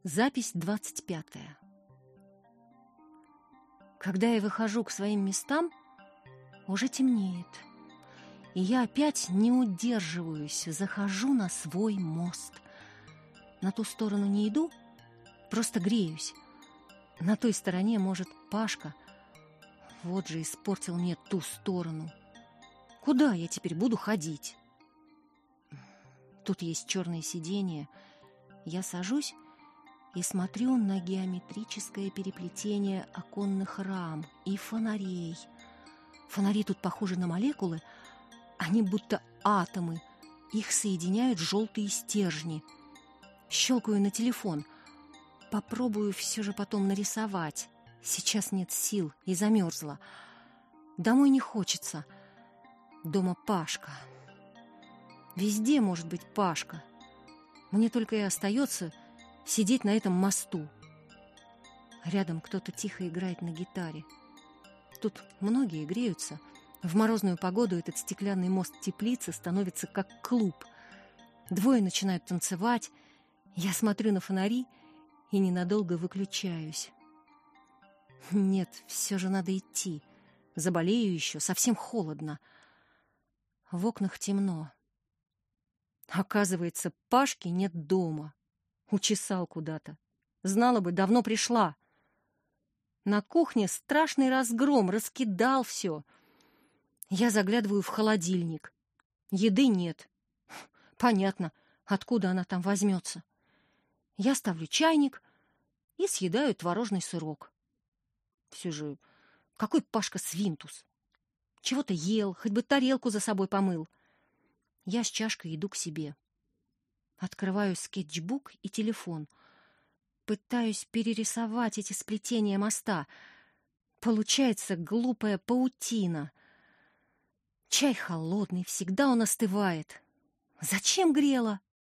Запись 25. Когда я выхожу к своим местам, уже темнеет, и я опять не удерживаюсь, захожу на свой мост. На ту сторону не иду, просто греюсь. На той стороне, может, Пашка. Вот же испортил мне ту сторону. Куда я теперь буду ходить? Тут есть черное сиденье. Я сажусь и смотрю на геометрическое переплетение оконных рам и фонарей. Фонари тут похожи на молекулы, они будто атомы, их соединяют желтые стержни. Щелкаю на телефон. Попробую все же потом нарисовать. Сейчас нет сил и замерзла. Домой не хочется. Дома Пашка. Везде может быть Пашка. Мне только и остается сидеть на этом мосту. Рядом кто-то тихо играет на гитаре. Тут многие греются. В морозную погоду этот стеклянный мост теплицы становится как клуб. Двое начинают танцевать. Я смотрю на фонари и ненадолго выключаюсь. Нет, все же надо идти. Заболею еще, совсем холодно. В окнах темно. Оказывается, Пашки нет дома. Учесал куда-то. Знала бы, давно пришла. На кухне страшный разгром, раскидал все. Я заглядываю в холодильник. Еды нет. Понятно, откуда она там возьмется. Я ставлю чайник и съедаю творожный сырок. Все же, какой Пашка свинтус. Чего-то ел, хоть бы тарелку за собой помыл. Я с чашкой иду к себе. Открываю скетчбук и телефон. Пытаюсь перерисовать эти сплетения моста. Получается глупая паутина. Чай холодный, всегда он остывает. Зачем грела?